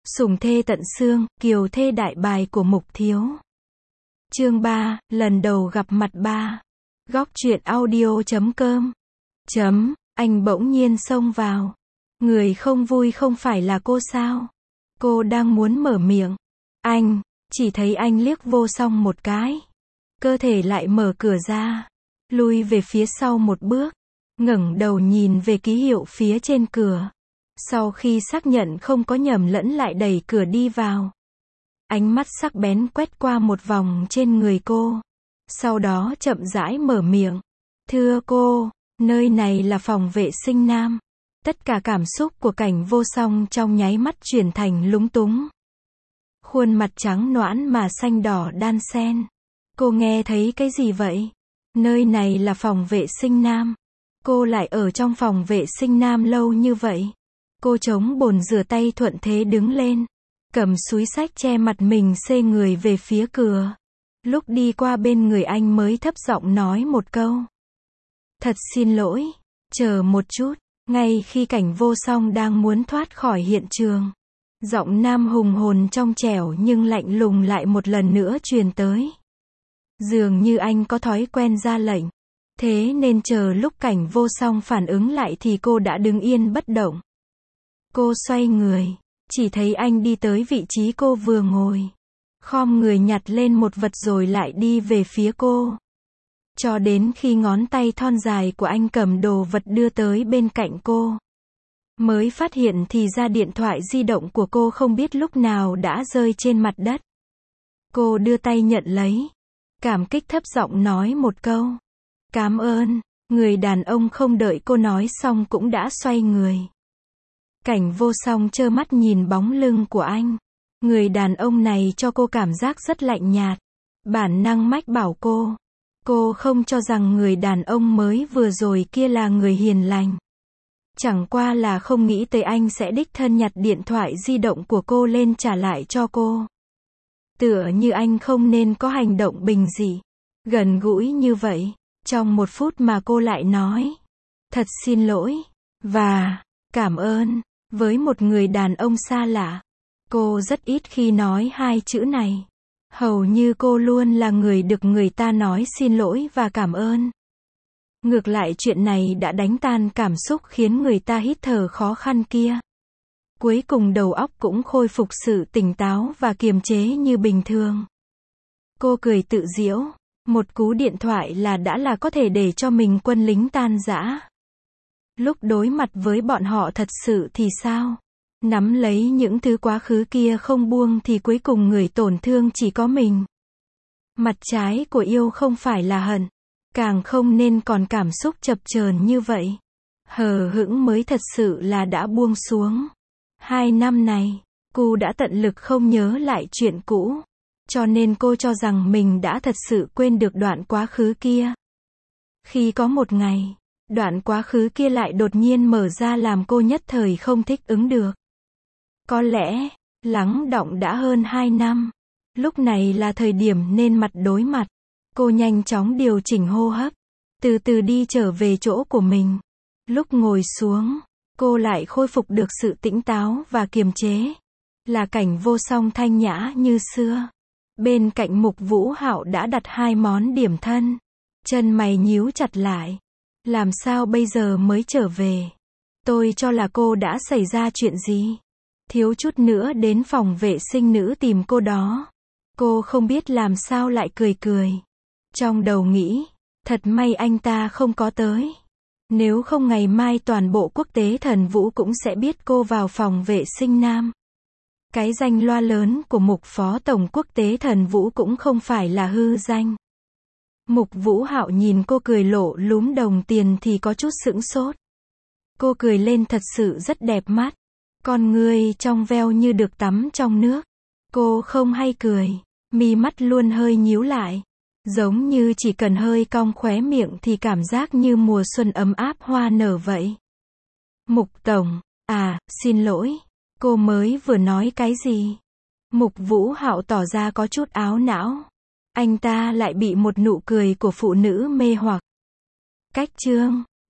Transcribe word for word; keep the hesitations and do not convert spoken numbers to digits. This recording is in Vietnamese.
Sủng thê tận xương, kiều thê đại bài của Mục Thiếu. Chương ba, lần đầu gặp mặt ba. Góc truyện audio chấm com. Chấm, anh bỗng nhiên xông vào. Người không vui không phải là cô sao? Cô đang muốn mở miệng. Anh, chỉ thấy anh liếc Vô Song một cái. Cơ thể lại mở cửa ra. Lui về phía sau một bước. Ngẩng đầu nhìn về ký hiệu phía trên cửa. Sau khi xác nhận không có nhầm lẫn lại đẩy cửa đi vào. Ánh mắt sắc bén quét qua một vòng trên người cô. Sau đó chậm rãi mở miệng. Thưa cô, nơi này là phòng vệ sinh nam. Tất cả cảm xúc của Cảnh Vô Song trong nháy mắt chuyển thành lúng túng. Khuôn mặt trắng nõn mà xanh đỏ đan xen. Cô nghe thấy cái gì vậy? Nơi này là phòng vệ sinh nam. Cô lại ở trong phòng vệ sinh nam lâu như vậy. Cô chống bồn rửa tay thuận thế đứng lên. Cầm súi xách che mặt mình xê người về phía cửa. Lúc đi qua bên người anh mới thấp giọng nói một câu. Thật xin lỗi. Chờ một chút. Ngay khi Cảnh Vô Song đang muốn thoát khỏi hiện trường. Giọng nam hùng hồn trong trẻo nhưng lạnh lùng lại một lần nữa truyền tới. Dường như anh có thói quen ra lệnh. Thế nên chờ lúc Cảnh Vô Song phản ứng lại thì cô đã đứng yên bất động. Cô xoay người. Chỉ thấy anh đi tới vị trí cô vừa ngồi. Khom người nhặt lên một vật rồi lại đi về phía cô. Cho đến khi ngón tay thon dài của anh cầm đồ vật đưa tới bên cạnh cô. Mới phát hiện thì ra điện thoại di động của cô không biết lúc nào đã rơi trên mặt đất. Cô đưa tay nhận lấy. Cảm kích thấp giọng nói một câu. Cảm ơn. Người đàn ông không đợi cô nói xong cũng đã xoay người. Cảnh Vô Song trơ mắt nhìn bóng lưng của anh. Người đàn ông này cho cô cảm giác rất lạnh nhạt. Bản năng mách bảo cô. Cô không cho rằng người đàn ông mới vừa rồi kia là người hiền lành. Chẳng qua là không nghĩ tới anh sẽ đích thân nhặt điện thoại di động của cô lên trả lại cho cô. Tựa như anh không nên có hành động bình dị, gần gũi như vậy. Trong một phút mà cô lại nói. Thật xin lỗi. Và cảm ơn. Với một người đàn ông xa lạ. Cô rất ít khi nói hai chữ này. Hầu như cô luôn là người được người ta nói xin lỗi và cảm ơn. Ngược lại chuyện này đã đánh tan cảm xúc khiến người ta hít thở khó khăn kia. Cuối cùng đầu óc cũng khôi phục sự tỉnh táo và kiềm chế như bình thường. Cô cười tự giễu. Một cú điện thoại là đã là có thể để cho mình quân lính tan rã. Lúc đối mặt với bọn họ thật sự thì sao? Nắm lấy những thứ quá khứ kia không buông thì cuối cùng người tổn thương chỉ có mình. Mặt trái của yêu không phải là hận. Càng không nên còn cảm xúc chập chờn như vậy. Hờ hững mới thật sự là đã buông xuống. Hai năm này, cô đã tận lực không nhớ lại chuyện cũ. Cho nên cô cho rằng mình đã thật sự quên được đoạn quá khứ kia. Khi có một ngày, đoạn quá khứ kia lại đột nhiên mở ra làm cô nhất thời không thích ứng được. Có lẽ, lắng đọng đã hơn hai năm. Lúc này là thời điểm nên mặt đối mặt. Cô nhanh chóng điều chỉnh hô hấp. Từ từ đi trở về chỗ của mình. Lúc ngồi xuống, cô lại khôi phục được sự tỉnh táo và kiềm chế. Là Cảnh Vô Song thanh nhã như xưa. Bên cạnh Mục Vũ Hạo đã đặt hai món điểm thân. Chân mày nhíu chặt lại. Làm sao bây giờ mới trở về? Tôi cho là cô đã xảy ra chuyện gì? Thiếu chút nữa đến phòng vệ sinh nữ tìm cô đó. Cô không biết làm sao lại cười cười. Trong đầu nghĩ, thật may anh ta không có tới. Nếu không ngày mai toàn bộ quốc tế thần vũ cũng sẽ biết cô vào phòng vệ sinh nam. Cái danh loa lớn của Mục Phó Tổng quốc tế thần vũ cũng không phải là hư danh. Mục Vũ Hạo nhìn cô cười lộ lúm đồng tiền thì có chút sững sốt. Cô cười lên thật sự rất đẹp mắt. Con ngươi trong veo như được tắm trong nước. Cô không hay cười. Mi mắt luôn hơi nhíu lại. Giống như chỉ cần hơi cong khóe miệng thì cảm giác như mùa xuân ấm áp hoa nở vậy. Mục Tổng, à, xin lỗi. Cô mới vừa nói cái gì? Mục Vũ Hạo tỏ ra có chút áo não. Anh ta lại bị một nụ cười của phụ nữ mê hoặc. Cách chương